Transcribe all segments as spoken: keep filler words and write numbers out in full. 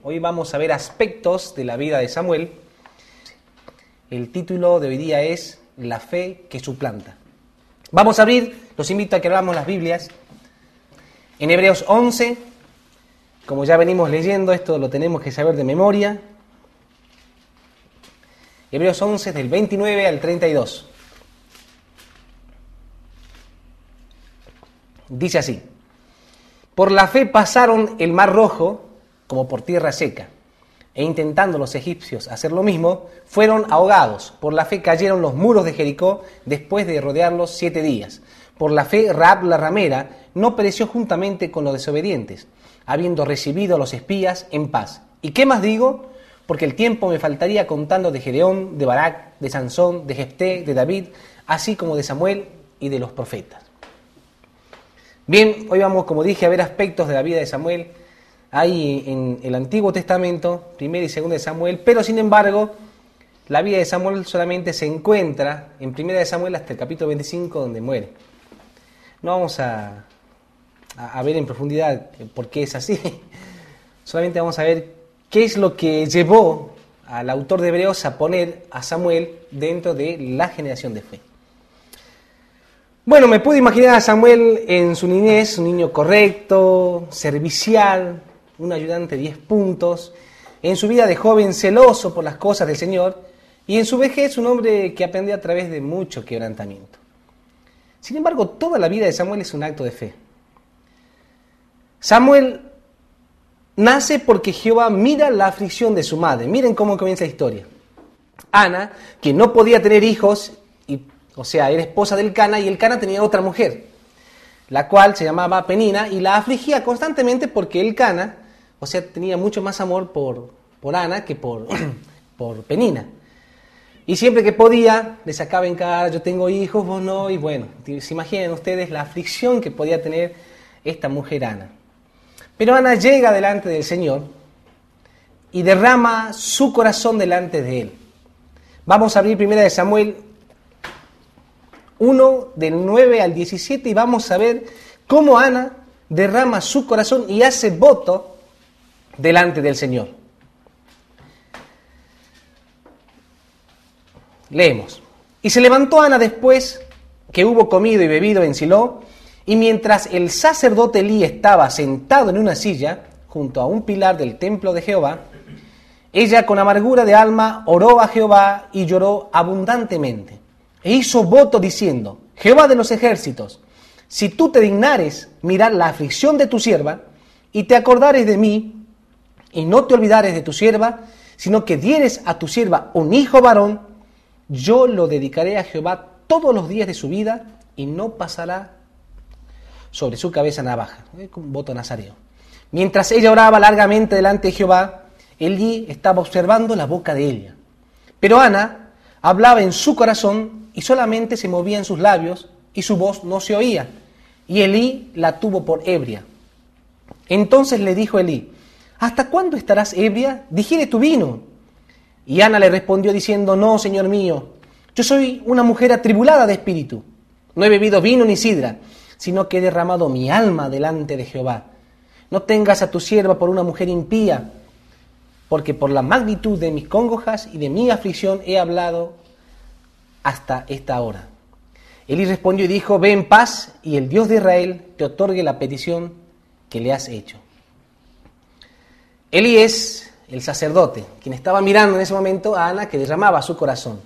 Hoy vamos a ver aspectos de la vida de Samuel. El título de hoy día es La fe que suplanta. Vamos a abrir, los invito a que abramos las Biblias. En Hebreos once, como ya venimos leyendo, esto lo tenemos que saber de memoria. Hebreos once, del veintinueve al treinta y dos. Dice así: por la fe pasaron el mar rojo como por tierra seca, e intentando los egipcios hacer lo mismo, fueron ahogados. Por la fe cayeron los muros de Jericó después de rodearlos siete días. Por la fe Rahab la ramera no pereció juntamente con los desobedientes, habiendo recibido a los espías en paz. ¿Y qué más digo? Porque el tiempo me faltaría contando de Gedeón, de Barak, de Sansón, de Jefté, de David, así como de Samuel y de los profetas. Bien, hoy vamos, como dije, a ver aspectos de la vida de Samuel. Hay en el Antiguo Testamento, primera y segunda de Samuel, pero sin embargo, la vida de Samuel solamente se encuentra en primera de Samuel hasta el capítulo veinticinco, donde muere. No vamos a, a, a ver en profundidad por qué es así. Solamente vamos a ver qué es lo que llevó al autor de Hebreos a poner a Samuel dentro de la generación de fe. Bueno, me puedo imaginar a Samuel en su niñez, un niño correcto, servicial, un ayudante de diez puntos, en su vida de joven celoso por las cosas del Señor, y en su vejez un hombre que aprendió a través de mucho quebrantamiento. Sin embargo, toda la vida de Samuel es un acto de fe. Samuel nace porque Jehová mira la aflicción de su madre. Miren cómo comienza la historia. Ana, que no podía tener hijos, y o sea, era esposa del Cana, y el Cana tenía otra mujer, la cual se llamaba Penina, y la afligía constantemente porque el Cana, o sea, tenía mucho más amor por, por Ana que por, por Penina. Y siempre que podía, le sacaba en cara: yo tengo hijos, vos no, y bueno, se imaginen ustedes la aflicción que podía tener esta mujer Ana. Pero Ana llega delante del Señor y derrama su corazón delante de Él. Vamos a abrir primera de Samuel uno, del nueve al diecisiete, y vamos a ver cómo Ana derrama su corazón y hace voto delante del Señor. Leemos: y se levantó Ana después que hubo comido y bebido en Silo, y mientras el sacerdote Elí estaba sentado en una silla junto a un pilar del templo de Jehová, ella con amargura de alma oró a Jehová y lloró abundantemente. E hizo voto diciendo: Jehová de los ejércitos, si tú te dignares mirar la aflicción de tu sierva, y te acordares de mí, y no te olvidares de tu sierva, sino que dieres a tu sierva un hijo varón, yo lo dedicaré a Jehová todos los días de su vida, y no pasará sobre su cabeza navaja. Un voto nazareo. Mientras ella oraba largamente delante de Jehová, Elí estaba observando la boca de ella. Pero Ana hablaba en su corazón, y solamente se movían sus labios, y su voz no se oía. Y Elí la tuvo por ebria. Entonces le dijo Elí: ¿hasta cuándo estarás ebria? Digiere tu vino. Y Ana le respondió diciendo: no, señor mío, yo soy una mujer atribulada de espíritu. No he bebido vino ni sidra, sino que he derramado mi alma delante de Jehová. No tengas a tu sierva por una mujer impía, porque por la magnitud de mis congojas y de mi aflicción he hablado hasta esta hora. Elí respondió y dijo: ve en paz, y el Dios de Israel te otorgue la petición que le has hecho. Elí es el sacerdote, quien estaba mirando en ese momento a Ana, que derramaba su corazón.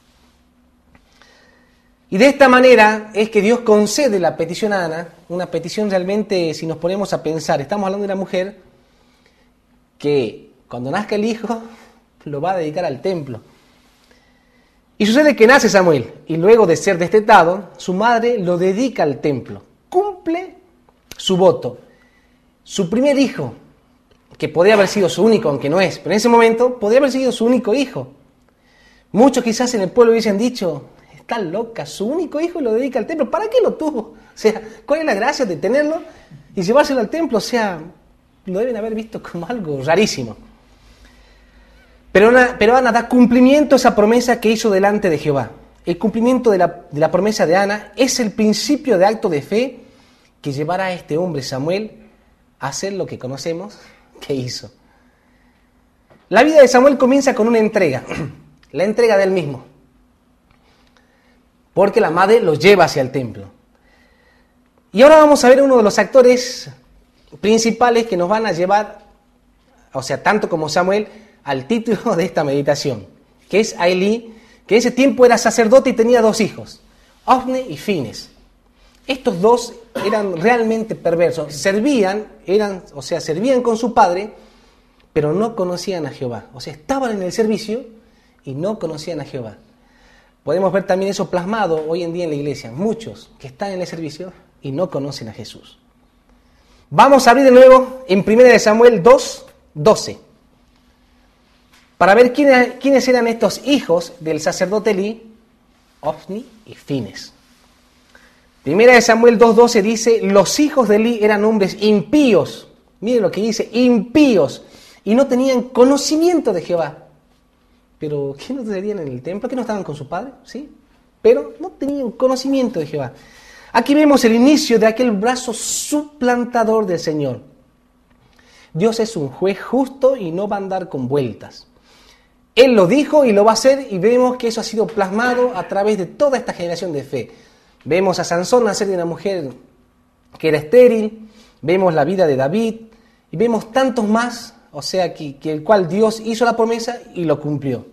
Y de esta manera es que Dios concede la petición a Ana, una petición realmente, si nos ponemos a pensar, estamos hablando de una mujer que cuando nazca el hijo lo va a dedicar al templo. Y sucede que nace Samuel, y luego de ser destetado, su madre lo dedica al templo. Cumple su voto. Su primer hijo, que podría haber sido su único, aunque no es, pero en ese momento podría haber sido su único hijo. Muchos quizás en el pueblo hubiesen dicho: está loca, su único hijo lo dedica al templo. ¿Para qué lo tuvo? O sea, ¿cuál es la gracia de tenerlo y llevárselo al templo? O sea, lo deben haber visto como algo rarísimo. Pero Ana, pero Ana da cumplimiento a esa promesa que hizo delante de Jehová. El cumplimiento de la, de la promesa de Ana es el principio de acto de fe que llevará a este hombre Samuel a hacer lo que conocemos que hizo. La vida de Samuel comienza con una entrega, la entrega de él mismo, porque la madre lo lleva hacia el templo. Y ahora vamos a ver uno de los actores principales que nos van a llevar, o sea, tanto como Samuel, al título de esta meditación, que es a Elí, que en ese tiempo era sacerdote y tenía dos hijos, Ofni y Fines. Estos dos eran realmente perversos, servían, eran, o sea, servían con su padre, pero no conocían a Jehová. O sea, estaban en el servicio y no conocían a Jehová. Podemos ver también eso plasmado hoy en día en la iglesia. Muchos que están en el servicio y no conocen a Jesús. Vamos a abrir de nuevo en primera de Samuel dos, doce. Para ver quiénes, quiénes eran estos hijos del sacerdote Elí, Ofni y Fines. Primera de Samuel dos, doce dice, los hijos de Elí eran hombres impíos. Miren lo que dice, impíos. Y no tenían conocimiento de Jehová. Pero, ¿qué no serían en el templo? ¿Qué no estaban con su padre? ¿Sí? Pero no tenían conocimiento de Jehová. Aquí vemos el inicio de aquel brazo suplantador del Señor. Dios es un juez justo y no va a andar con vueltas. Él lo dijo y lo va a hacer, y vemos que eso ha sido plasmado a través de toda esta generación de fe. Vemos a Sansón nacer de una mujer que era estéril, vemos la vida de David, y vemos tantos más. O sea, que, que el cual Dios hizo la promesa y lo cumplió.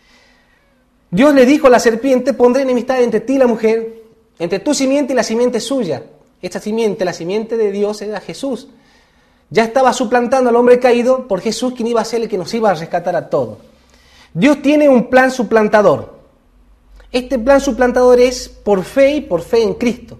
Dios le dijo a la serpiente, pondré enemistad entre ti y la mujer, entre tu simiente y la simiente suya. Esta simiente, la simiente de Dios, era Jesús. Ya estaba suplantando al hombre caído por Jesús, quien iba a ser el que nos iba a rescatar a todos. Dios tiene un plan suplantador. Este plan suplantador es por fe y por fe en Cristo.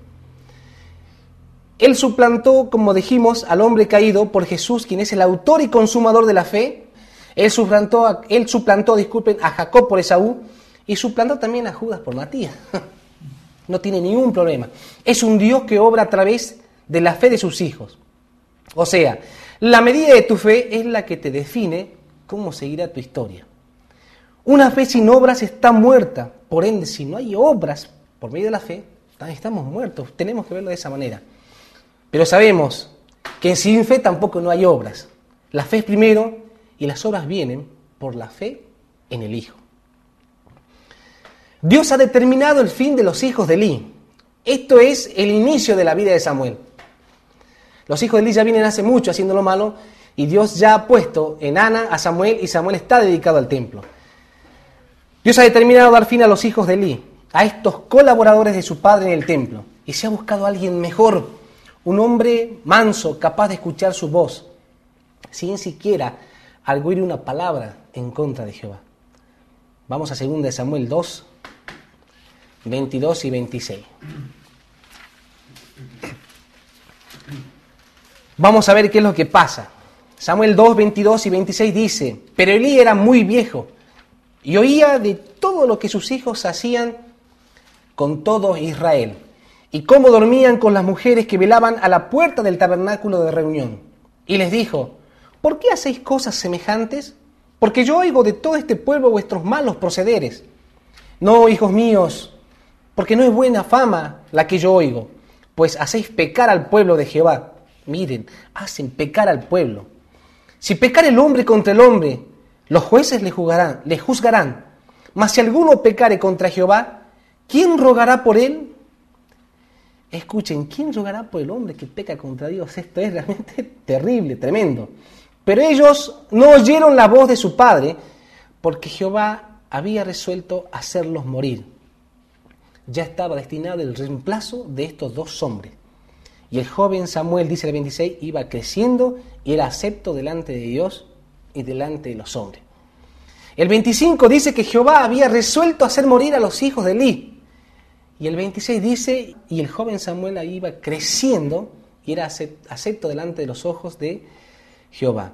Él suplantó, como dijimos, al hombre caído por Jesús, quien es el autor y consumador de la fe. Él suplantó, él suplantó, disculpen, a Jacob por Esaú y suplantó también a Judas por Matías. No tiene ningún problema. Es un Dios que obra a través de la fe de sus hijos. O sea, la medida de tu fe es la que te define cómo seguirá tu historia. Una fe sin obras está muerta. Por ende, si no hay obras por medio de la fe, estamos muertos. Tenemos que verlo de esa manera. Pero sabemos que sin fe tampoco no hay obras. La fe es primero y las obras vienen por la fe en el Hijo. Dios ha determinado el fin de los hijos de Elí. Esto es el inicio de la vida de Samuel. Los hijos de Elí ya vienen hace mucho haciendo lo malo y Dios ya ha puesto en Ana a Samuel y Samuel está dedicado al templo. Dios ha determinado dar fin a los hijos de Elí, a estos colaboradores de su padre en el templo, y se ha buscado a alguien mejor, un hombre manso, capaz de escuchar su voz, sin siquiera arguir una palabra en contra de Jehová. Vamos a segunda de Samuel dos, veintidós y veintiséis. Vamos a ver qué es lo que pasa. Samuel dos, veintidós y veintiséis dice, pero Elí era muy viejo y oía de todo lo que sus hijos hacían con todo Israel, y cómo dormían con las mujeres que velaban a la puerta del tabernáculo de reunión. Y les dijo, ¿por qué hacéis cosas semejantes? Porque yo oigo de todo este pueblo vuestros malos procederes. No, hijos míos, porque no es buena fama la que yo oigo, pues hacéis pecar al pueblo de Jehová. Miren, hacen pecar al pueblo. Si pecar el hombre contra el hombre, los jueces le juzgarán, le juzgarán. Mas si alguno pecare contra Jehová, ¿quién rogará por él? Escuchen, ¿quién rogará por el hombre que peca contra Dios? Esto es realmente terrible, tremendo. Pero ellos no oyeron la voz de su padre, porque Jehová había resuelto hacerlos morir. Ya estaba destinado el reemplazo de estos dos hombres. Y el joven Samuel, dice el veintiséis, iba creciendo y era acepto delante de Dios y delante de los hombres. El veinticinco dice que Jehová había resuelto hacer morir a los hijos de Elí. Y el veintiséis dice, y el joven Samuel ahí iba creciendo y era acepto delante de los ojos de Jehová.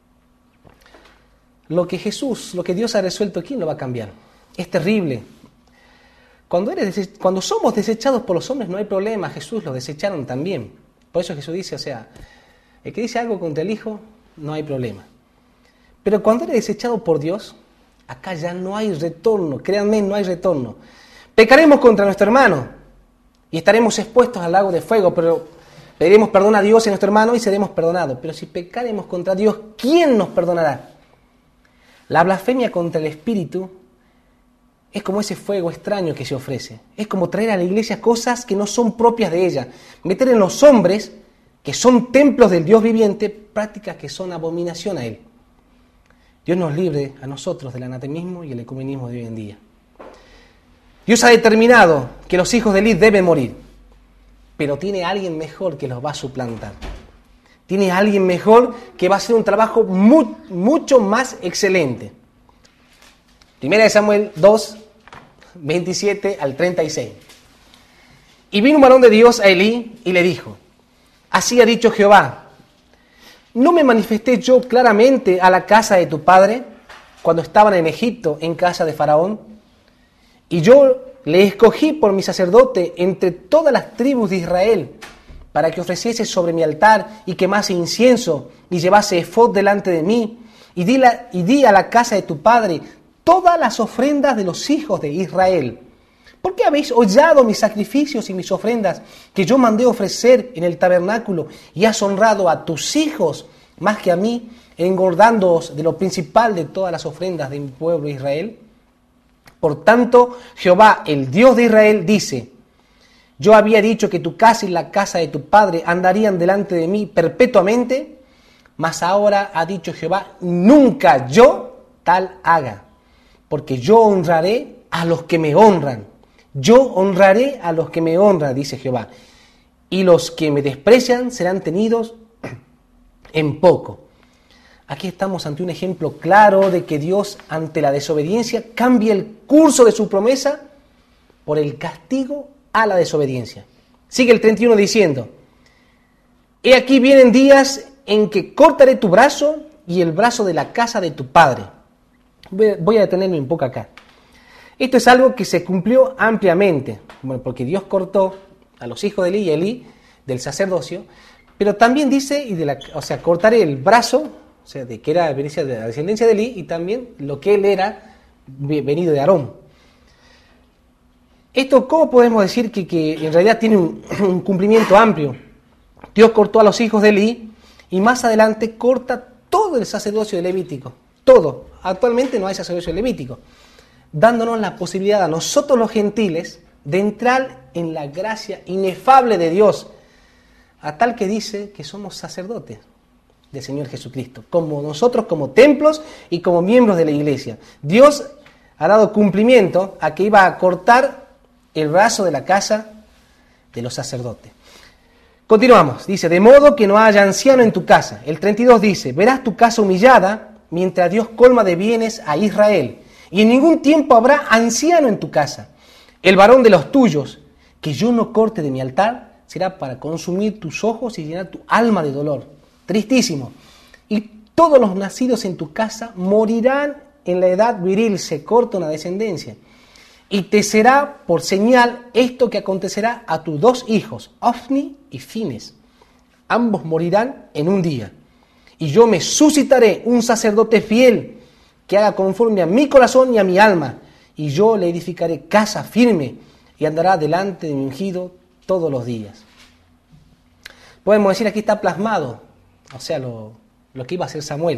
Lo que Jesús, lo que Dios ha resuelto, ¿quién lo va a cambiar? Es terrible. Cuando, eres, cuando somos desechados por los hombres no hay problema, Jesús los desecharon también. Por eso Jesús dice, o sea, el que dice algo contra el Hijo, no hay problema. Pero cuando eres desechado por Dios, acá ya no hay retorno, créanme, no hay retorno. Pecaremos contra nuestro hermano y estaremos expuestos al lago de fuego, pero pediremos perdón a Dios y a nuestro hermano y seremos perdonados. Pero si pecaremos contra Dios, ¿quién nos perdonará? La blasfemia contra el Espíritu es como ese fuego extraño que se ofrece. Es como traer a la iglesia cosas que no son propias de ella. Meter en los hombres, que son templos del Dios viviente, prácticas que son abominación a Él. Dios nos libre a nosotros del anatemismo y el ecumenismo de hoy en día. Dios ha determinado que los hijos de Eli deben morir, pero tiene a alguien mejor que los va a suplantar. Tiene a alguien mejor que va a hacer un trabajo muy, mucho más excelente. Primera de Samuel dos, veintisiete al treinta y seis. Y vino un varón de Dios a Elí y le dijo: así ha dicho Jehová, ¿no me manifesté yo claramente a la casa de tu padre cuando estaban en Egipto en casa de Faraón? Y yo le escogí por mi sacerdote entre todas las tribus de Israel, para que ofreciese sobre mi altar y quemase incienso y llevase efod delante de mí, y di, la, y di a la casa de tu padre todas las ofrendas de los hijos de Israel. ¿Por qué habéis hollado mis sacrificios y mis ofrendas que yo mandé ofrecer en el tabernáculo, y has honrado a tus hijos más que a mí, engordándoos de lo principal de todas las ofrendas de mi pueblo Israel? Por tanto, Jehová, el Dios de Israel, dice: yo había dicho que tu casa y la casa de tu padre andarían delante de mí perpetuamente, mas ahora ha dicho Jehová: nunca yo tal haga, porque yo honraré a los que me honran. Yo honraré a los que me honran, dice Jehová, y los que me desprecian serán tenidos en poco. Aquí estamos ante un ejemplo claro de que Dios, ante la desobediencia, cambia el curso de su promesa por el castigo a la desobediencia. Sigue el treinta y uno diciendo: he aquí vienen días en que cortaré tu brazo y el brazo de la casa de tu padre. Voy a detenerme un poco acá. Esto es algo que se cumplió ampliamente, bueno, porque Dios cortó a los hijos de Elí y Elí del sacerdocio, pero también dice, y de la, o sea, cortaré el brazo, o sea, de que era de la descendencia de Elí, y también lo que él era venido de Aarón. Esto, ¿cómo podemos decir que, que en realidad tiene un, un cumplimiento amplio? Dios cortó a los hijos de Elí y más adelante corta todo el sacerdocio levítico. Todo. Actualmente no hay sacerdocio levítico, dándonos la posibilidad a nosotros los gentiles de entrar en la gracia inefable de Dios, a tal que dice que somos sacerdotes del Señor Jesucristo, como nosotros como templos y como miembros de la iglesia. Dios ha dado cumplimiento a que iba a cortar el brazo de la casa de los sacerdotes. Continuamos, dice: de modo que no haya anciano en tu casa. El treinta y dos dice: verás tu casa humillada mientras Dios colma de bienes a Israel, y en ningún tiempo habrá anciano en tu casa. El varón de los tuyos que yo no corte de mi altar será para consumir tus ojos y llenar tu alma de dolor. Tristísimo. Y todos los nacidos en tu casa morirán en la edad viril, se corta una descendencia. Y te será por señal esto que acontecerá a tus dos hijos, Ofni y Fines. Ambos morirán en un día. Y yo me suscitaré un sacerdote fiel que haga conforme a mi corazón y a mi alma. Y yo le edificaré casa firme y andará delante de mi ungido todos los días. Podemos decir, aquí está plasmado, o sea, lo, lo que iba a hacer Samuel.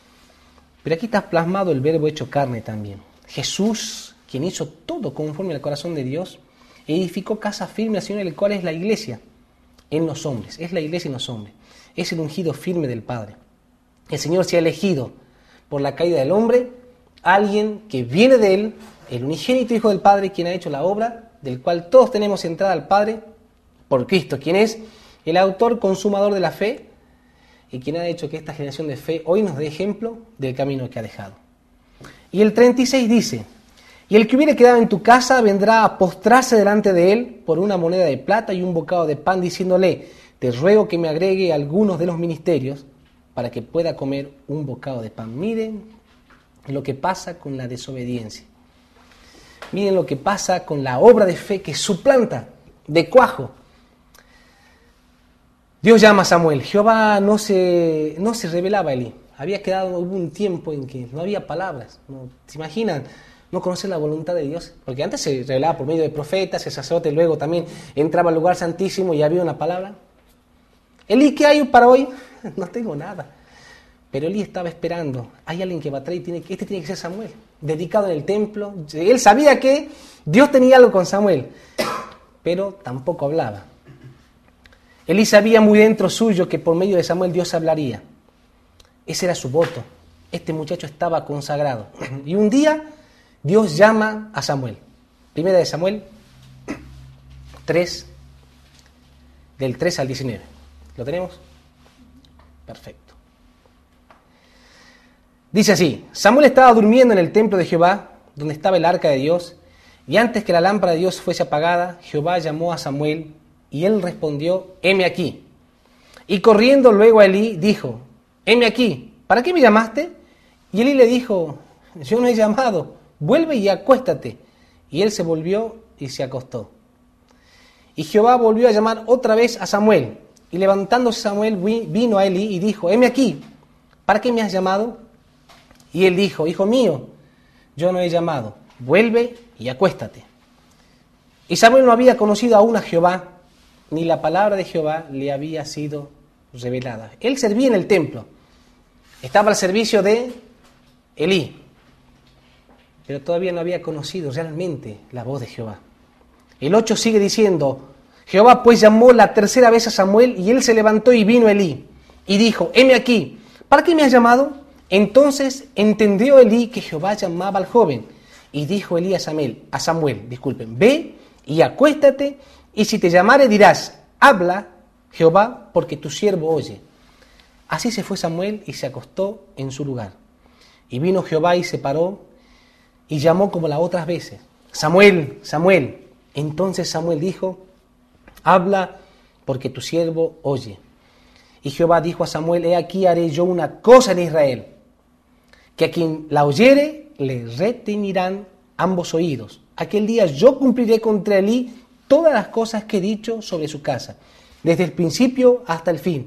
Pero aquí está plasmado el verbo hecho carne también. Jesús, quien hizo todo conforme al corazón de Dios, edificó casa firme, al Señor, el cual es la iglesia en los hombres. Es la iglesia en los hombres. Es el ungido firme del Padre. El Señor se ha elegido por la caída del hombre alguien que viene de Él, el unigénito Hijo del Padre, quien ha hecho la obra, del cual todos tenemos entrada al Padre por Cristo, quien es el autor consumador de la fe y quien ha hecho que esta generación de fe hoy nos dé ejemplo del camino que ha dejado. Y el treinta y seis dice: y el que hubiere quedado en tu casa vendrá a postrarse delante de él por una moneda de plata y un bocado de pan, diciéndole: te ruego que me agregue algunos de los ministerios para que pueda comer un bocado de pan. Miren lo que pasa con la desobediencia. Miren lo que pasa con la obra de fe que suplanta de cuajo. Dios llama a Samuel. Jehová no se, no se revelaba a Elí. Había quedado, hubo un tiempo en que no había palabras. ¿No? ¿Se imaginan? No conocer la voluntad de Dios. Porque antes se revelaba por medio de profetas, el sacerdote luego también entraba al lugar santísimo y había una palabra. Elí, ¿qué hay para hoy? No tengo nada. Pero Elí estaba esperando. Hay alguien que va a traer y tiene que, este tiene que ser Samuel, dedicado en el templo. Él sabía que Dios tenía algo con Samuel, pero tampoco hablaba. Elí sabía muy dentro suyo que por medio de Samuel Dios hablaría. Ese era su voto. Este muchacho estaba consagrado. Y un día Dios llama a Samuel. Primera de Samuel tres, del tres al diecinueve. ¿Lo tenemos? Perfecto. Dice así: Samuel estaba durmiendo en el templo de Jehová, donde estaba el arca de Dios, y antes que la lámpara de Dios fuese apagada, Jehová llamó a Samuel, y él respondió: heme aquí. Y corriendo luego a Elí, dijo: heme aquí, ¿para qué me llamaste? Y Elí le dijo: yo no he llamado, vuelve y acuéstate. Y él se volvió y se acostó. Y Jehová volvió a llamar otra vez a Samuel, y levantándose Samuel vino a Elí y dijo: heme aquí, ¿para qué me has llamado? Y él dijo: hijo mío, yo no he llamado, vuelve y acuéstate. Y Samuel no había conocido aún a Jehová, ni la palabra de Jehová le había sido revelada. Él servía en el templo, estaba al servicio de Elí, pero todavía no había conocido realmente la voz de Jehová. El ocho sigue diciendo: Jehová pues llamó la tercera vez a Samuel, y él se levantó y vino a Elí, y dijo: heme aquí, ¿para qué me has llamado? Entonces entendió Elí que Jehová llamaba al joven, y dijo Elí a Samuel, a Samuel, disculpen, ve y acuéstate, y si te llamare dirás: habla, Jehová, porque tu siervo oye. Así se fue Samuel y se acostó en su lugar. Y vino Jehová y se paró y llamó como las otras veces: Samuel, Samuel. Entonces Samuel dijo: habla, porque tu siervo oye. Y Jehová dijo a Samuel: he aquí haré yo una cosa en Israel, que a quien la oyere le retiñirán ambos oídos. Aquel día yo cumpliré contra Elí todas las cosas que he dicho sobre su casa, desde el principio hasta el fin,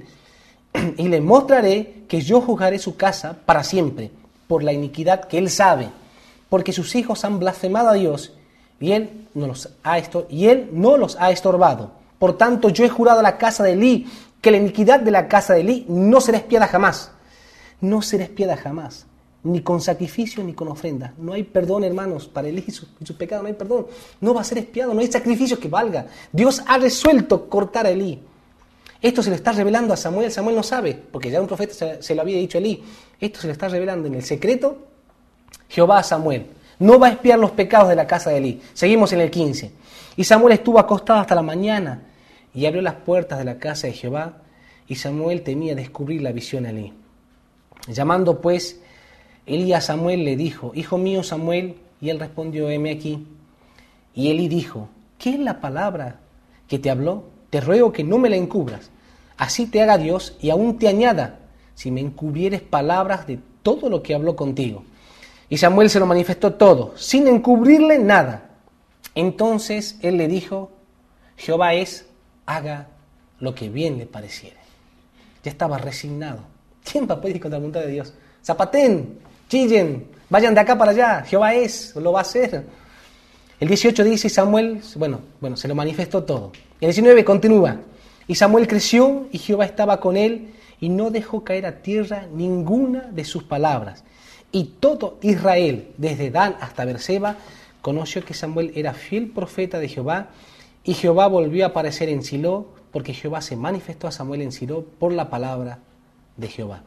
y le mostraré que yo juzgaré su casa para siempre, por la iniquidad que él sabe, porque sus hijos han blasfemado a Dios, y él no los ha, estor- y él no los ha estorbado. Por tanto, yo he jurado a la casa de Elí, que la iniquidad de la casa de Elí no será expiada jamás. No será expiada jamás, ni con sacrificio ni con ofrenda. No hay perdón, hermanos, para Elí y su, y su pecado, no hay perdón. No va a ser expiado, no hay sacrificio que valga. Dios ha resuelto cortar a Elí. Esto se le está revelando a Samuel. Samuel no sabe, porque ya un profeta se, se lo había dicho a Elí. Esto se le está revelando en el secreto Jehová a Samuel. No va a expiar los pecados de la casa de Elí. Seguimos en el quince. Y Samuel estuvo acostado hasta la mañana, y abrió las puertas de la casa de Jehová, y Samuel temía descubrir la visión a Elí. Llamando pues Elí a Samuel, le dijo: hijo mío Samuel, y él respondió: heme aquí. Y Elí dijo: ¿qué es la palabra que te habló? Te ruego que no me la encubras. Así te haga Dios, y aún te añada, si me encubrieres palabras de todo lo que habló contigo. Y Samuel se lo manifestó todo, sin encubrirle nada. Entonces él le dijo: Jehová es, haga lo que bien le pareciere. Ya estaba resignado. ¿Quién va a poder ir contra la voluntad de Dios? Zapaten, chillen, vayan de acá para allá. Jehová es, lo va a hacer. El dieciocho dice: Samuel, bueno, bueno, se lo manifestó todo. El diecinueve continúa: y Samuel creció, y Jehová estaba con él, y no dejó caer a tierra ninguna de sus palabras. Y todo Israel, desde Dan hasta Beerseba, conoció que Samuel era fiel profeta de Jehová, y Jehová volvió a aparecer en Silo, porque Jehová se manifestó a Samuel en Silo por la palabra de Jehová.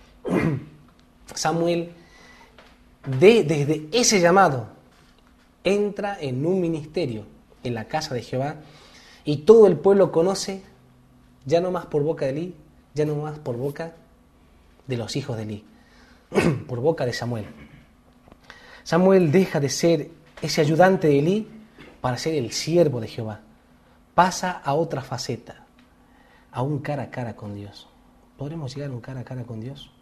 Samuel, de, desde ese llamado, entra en un ministerio en la casa de Jehová, y todo el pueblo conoce, ya no más por boca de Elí, ya no más por boca de los hijos de Elí, por boca de Samuel. Samuel deja de ser ese ayudante de Elí para ser el siervo de Jehová. Pasa a otra faceta, a un cara a cara con Dios. ¿Podremos llegar a un cara a cara con Dios?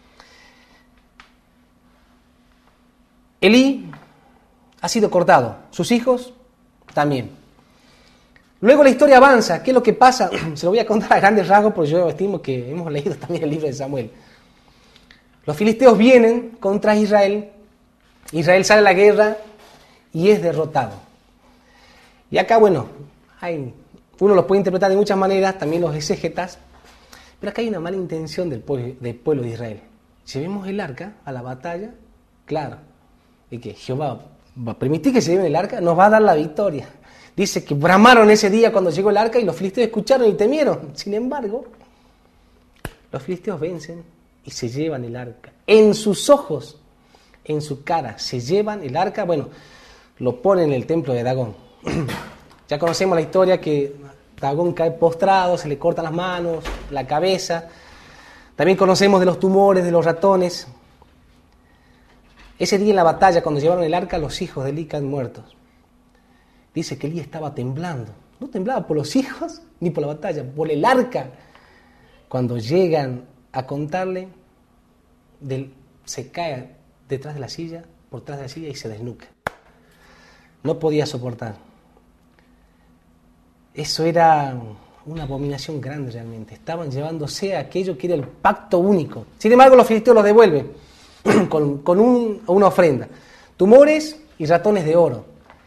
Elí ha sido cortado, sus hijos también. Luego la historia avanza. ¿Qué es lo que pasa? Se lo voy a contar a grandes rasgos, porque yo estimo que hemos leído también el libro de Samuel. Los filisteos vienen contra Israel, Israel sale a la guerra y es derrotado. Y acá, bueno, hay, uno los puede interpretar de muchas maneras, también los exégetas, pero acá hay una mala intención del pueblo, del pueblo de Israel. llevemos el arca a la batalla, claro, y que Jehová va a permitir que se lleven el arca, nos va a dar la victoria. Dice que bramaron ese día cuando llegó el arca y los filisteos escucharon y temieron. Sin embargo, los filisteos vencen y se llevan el arca. En sus ojos, en su cara, se llevan el arca. Bueno, lo ponen en el templo de Dagón. Ya conocemos la historia que Dagón cae postrado, se le cortan las manos, la cabeza. También conocemos de los tumores, de los ratones. Ese día en la batalla, cuando llevaron el arca, los hijos de Elí caen muertos. Dice que Elí estaba temblando. No temblaba por los hijos ni por la batalla, por el arca. Cuando llegan a contarle, del, se cae detrás de la silla, por detrás de la silla y se desnuca. No podía soportar. Eso era una abominación grande realmente. Estaban llevándose a aquello que era el pacto único. Sin embargo, los filisteos lo devuelven con, con un, una ofrenda. Tumores y ratones de oro.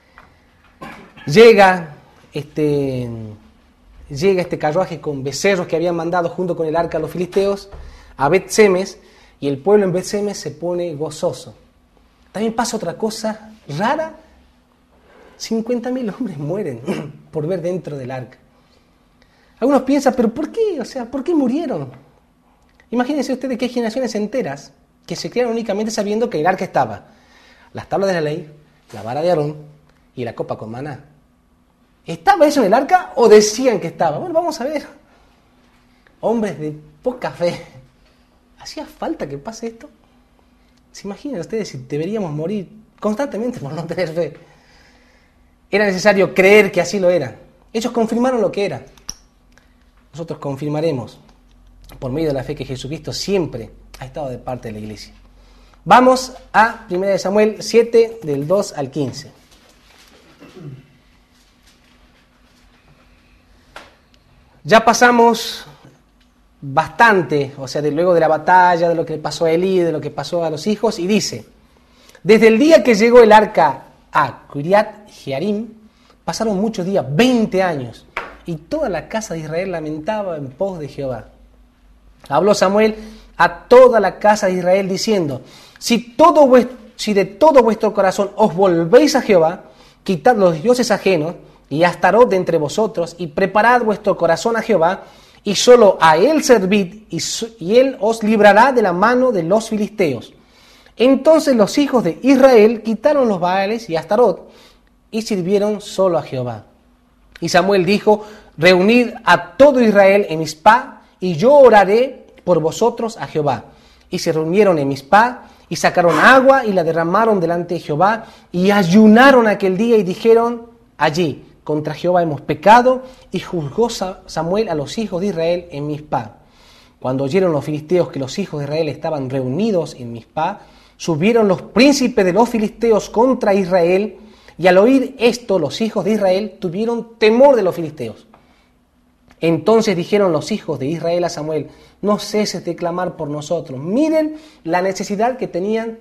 Llega este, llega este carruaje con becerros que habían mandado junto con el arca a los filisteos a Bet-Semes, y el pueblo en Bet-Semes se pone gozoso. También pasa otra cosa rara. cincuenta mil hombres mueren por ver dentro del arca. Algunos piensan, ¿pero por qué? O sea, ¿por qué murieron? Imagínense ustedes que hay generaciones enteras que se criaron únicamente sabiendo que el arca estaba las tablas de la ley, la vara de Aarón y la copa con maná. ¿Estaba eso en el arca o decían que estaba? Bueno, vamos a ver. Hombres de poca fe. ¿Hacía falta que pase esto? ¿Se imaginan ustedes si deberíamos morir constantemente por no tener fe? Era necesario creer que así lo era. Ellos confirmaron lo que era. Nosotros confirmaremos por medio de la fe que Jesucristo siempre ha estado de parte de la iglesia. Vamos a primera de Samuel siete, del dos al quince. Ya pasamos bastante, o sea, de luego de la batalla, de lo que le pasó a Elí, de lo que pasó a los hijos, y dice: desde el día que llegó el arca a Kiriat Jearim, pasaron muchos días, veinte años, y toda la casa de Israel lamentaba en pos de Jehová. Habló Samuel a toda la casa de Israel diciendo: si, todo vuestro, si de todo vuestro corazón os volvéis a Jehová, quitad los dioses ajenos y Astarot de entre vosotros, y preparad vuestro corazón a Jehová, y solo a él servid, y, su, y él os librará de la mano de los filisteos. Entonces los hijos de Israel quitaron los Baales y Astarot, y sirvieron solo a Jehová. Y Samuel dijo: reunid a todo Israel en Mizpá, y yo oraré por vosotros a Jehová. Y se reunieron en Mizpá, y sacaron agua, y la derramaron delante de Jehová, y ayunaron aquel día, y dijeron allí: contra Jehová hemos pecado. Y juzgó Samuel a los hijos de Israel en Mizpá. Cuando oyeron los filisteos que los hijos de Israel estaban reunidos en Mizpá, subieron los príncipes de los filisteos contra Israel, y al oír esto los hijos de Israel tuvieron temor de los filisteos. Entonces dijeron los hijos de Israel a Samuel: no ceses de clamar por nosotros. Miren la necesidad que tenían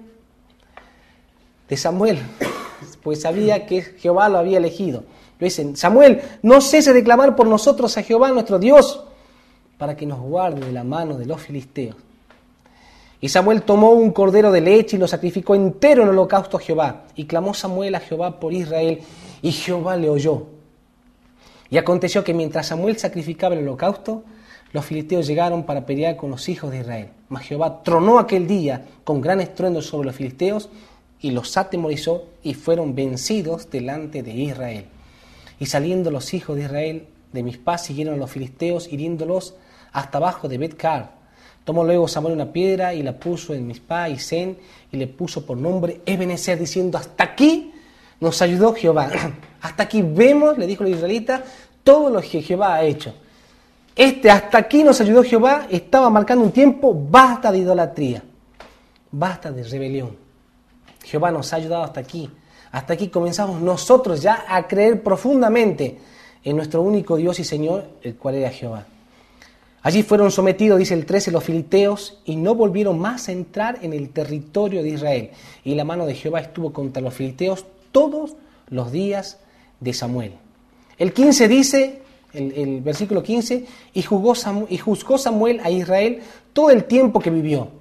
de Samuel, pues sabía que Jehová lo había elegido. Le dicen: Samuel, no ceses de clamar por nosotros a Jehová nuestro Dios, para que nos guarde de la mano de los filisteos. Y Samuel tomó un cordero de leche y lo sacrificó entero en holocausto a Jehová. Y clamó Samuel a Jehová por Israel, y Jehová le oyó. Y aconteció que mientras Samuel sacrificaba el holocausto, los filisteos llegaron para pelear con los hijos de Israel. Mas Jehová tronó aquel día con gran estruendo sobre los filisteos, y los atemorizó, y fueron vencidos delante de Israel. Y saliendo los hijos de Israel de Mizpá, siguieron a los filisteos, hiriéndolos hasta abajo de Bet-Car. Tomó luego Samuel una piedra y la puso en Mizpá y Sen, y le puso por nombre Ebenezer, diciendo: hasta aquí nos ayudó Jehová. Hasta aquí vemos, le dijo el israelita, todo lo que Jehová ha hecho. Este hasta aquí nos ayudó Jehová estaba marcando un tiempo. Basta de idolatría, basta de rebelión. Jehová nos ha ayudado hasta aquí. Hasta aquí comenzamos nosotros ya a creer profundamente en nuestro único Dios y Señor, el cual era Jehová. Allí fueron sometidos, dice el trece, los filisteos, y no volvieron más a entrar en el territorio de Israel. Y la mano de Jehová estuvo contra los filisteos todos los días de Samuel. El quince dice, el, el versículo quince, y juzgó, Samuel, y juzgó Samuel a Israel todo el tiempo que vivió.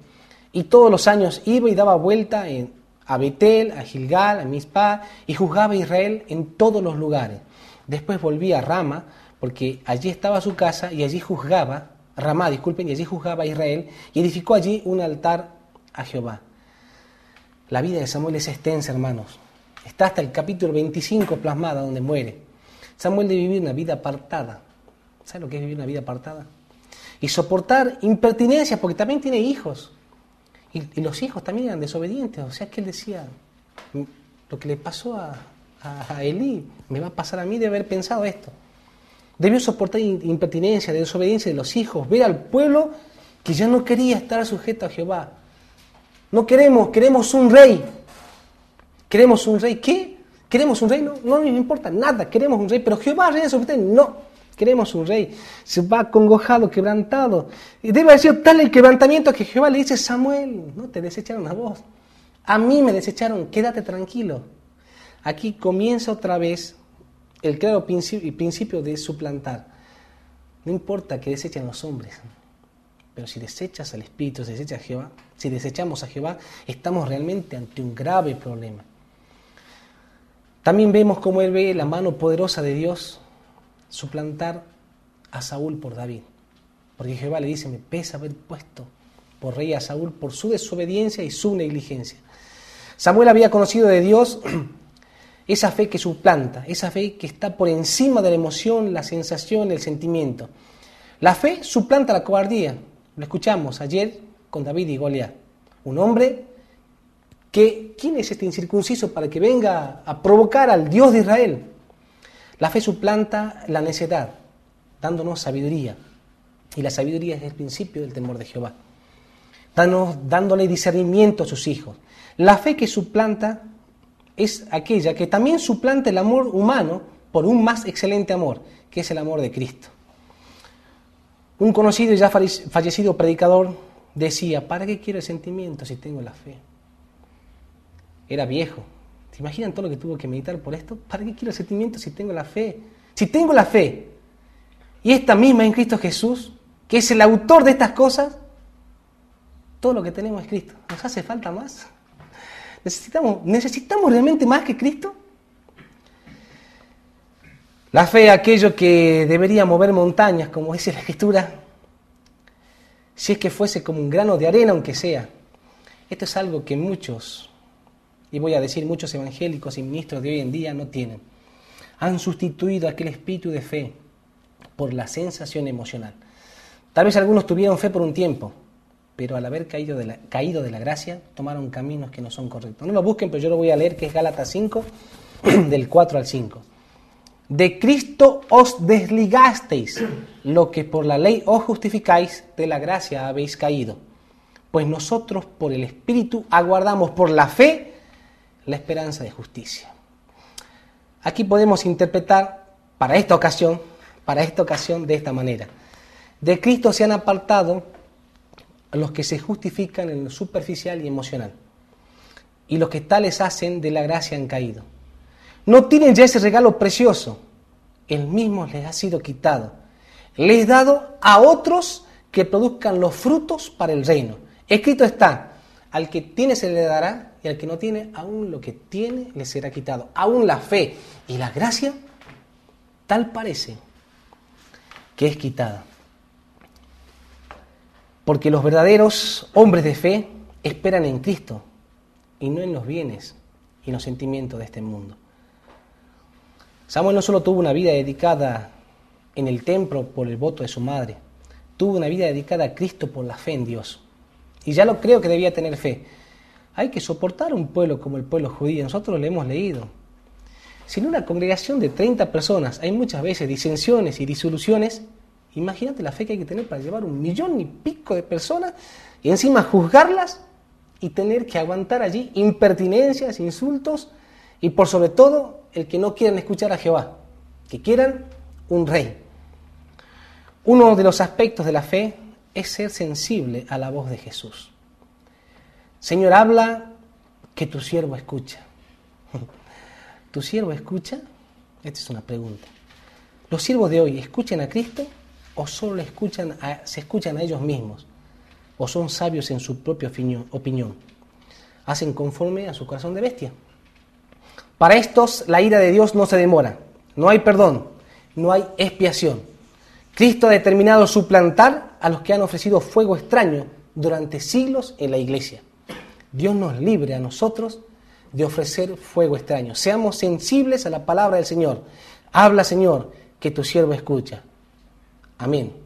Y todos los años iba y daba vuelta en, a Betel, a Gilgal, a Mizpah, y juzgaba a Israel en todos los lugares. Después volvía a Rama, porque allí estaba su casa, y allí juzgaba, Ramá, disculpen, y allí juzgaba a Israel, y edificó allí un altar a Jehová. La vida de Samuel es extensa, hermanos. Está hasta el capítulo veinticinco plasmada, donde muere. Samuel debe vivir una vida apartada. ¿Sabe lo que es vivir una vida apartada? Y soportar impertinencias, porque también tiene hijos. Y, y los hijos también eran desobedientes. O sea, que él decía, lo que le pasó a, a, a Elí, me va a pasar a mí de haber pensado esto. Debió soportar impertinencia, desobediencia de los hijos, ver al pueblo que ya no quería estar sujeto a Jehová. No queremos, queremos un rey. Queremos un rey. ¿Qué? ¿Queremos un rey? No, no nos importa nada, queremos un rey. Pero Jehová, rey sobre ustedes, no. Queremos un rey. Se va acongojado, quebrantado. Y debe haber sido tal el quebrantamiento que Jehová le dice, Samuel, no te desecharon a vos. A mí me desecharon, quédate tranquilo. Aquí comienza otra vez el claro principio, principio de suplantar. No importa que desechen los hombres, pero si desechas al Espíritu, si desechas a Jehová, si desechamos a Jehová, estamos realmente ante un grave problema. También vemos cómo él ve la mano poderosa de Dios suplantar a Saúl por David. Porque Jehová le dice, me pesa haber puesto por rey a Saúl por su desobediencia y su negligencia. Samuel había conocido de Dios esa fe que suplanta, esa fe que está por encima de la emoción, la sensación, el sentimiento. La fe suplanta la cobardía. Lo escuchamos ayer con David y Goliat. Un hombre que, ¿quién es este incircunciso para que venga a provocar al Dios de Israel? La fe suplanta la necedad, dándonos sabiduría. Y la sabiduría es el principio del temor de Jehová. Danos, dándole discernimiento a sus hijos. La fe que suplanta es aquella que también suplanta el amor humano por un más excelente amor, que es el amor de Cristo. Un conocido y ya fallecido predicador decía, ¿para qué quiero el sentimiento si tengo la fe? Era viejo. ¿Se imaginan todo lo que tuvo que meditar por esto? ¿Para qué quiero el sentimiento si tengo la fe? Si tengo la fe, y esta misma en Cristo Jesús, que es el autor de estas cosas, todo lo que tenemos es Cristo. ¿Nos hace falta más? ¿Necesitamos, ¿Necesitamos realmente más que Cristo? La fe, aquello que debería mover montañas, como dice la Escritura, si es que fuese como un grano de arena, aunque sea. Esto es algo que muchos, y voy a decir muchos evangélicos y ministros de hoy en día no tienen. Han sustituido aquel espíritu de fe por la sensación emocional. Tal vez algunos tuvieron fe por un tiempo, pero al haber caído de la, caído de la gracia, tomaron caminos que no son correctos. No lo busquen, pero yo lo voy a leer, que es Gálatas cinco, del cuatro al cinco. De Cristo os desligasteis, lo que por la ley os justificáis, de la gracia habéis caído. Pues nosotros por el Espíritu aguardamos por la fe la esperanza de justicia. Aquí podemos interpretar para esta ocasión, para esta ocasión de esta manera. De Cristo se han apartado los que se justifican en lo superficial y emocional, y los que tales hacen de la gracia han caído. No tienen ya ese regalo precioso, el mismo les ha sido quitado, les es dado a otros que produzcan los frutos para el reino. Escrito está, al que tiene se le dará, y al que no tiene, aún lo que tiene le será quitado. Aún la fe y la gracia, tal parece que es quitada. Porque los verdaderos hombres de fe esperan en Cristo y no en los bienes y los sentimientos de este mundo. Samuel no solo tuvo una vida dedicada en el templo por el voto de su madre, tuvo una vida dedicada a Cristo por la fe en Dios. Y ya lo creo que debía tener fe. Hay que soportar un pueblo como el pueblo judío, nosotros lo hemos leído. Si en una congregación de treinta personas hay muchas veces disensiones y disoluciones, imagínate la fe que hay que tener para llevar un millón y pico de personas y encima juzgarlas y tener que aguantar allí impertinencias, insultos y por sobre todo el que no quieran escuchar a Jehová, que quieran un rey. Uno de los aspectos de la fe es ser sensible a la voz de Jesús. Señor, habla, que tu siervo escucha. ¿Tu siervo escucha? Esta es una pregunta. ¿Los siervos de hoy escuchan a Cristo o solo escuchan a, se escuchan a ellos mismos? o son sabios en su propia opinión. Hacen conforme a su corazón de bestia. Para estos la ira de Dios no se demora, no hay perdón, no hay expiación. Cristo ha determinado suplantar a los que han ofrecido fuego extraño durante siglos en la iglesia. Dios nos libre a nosotros de ofrecer fuego extraño. Seamos sensibles a la palabra del Señor. Habla, Señor, que tu siervo escucha. Amén.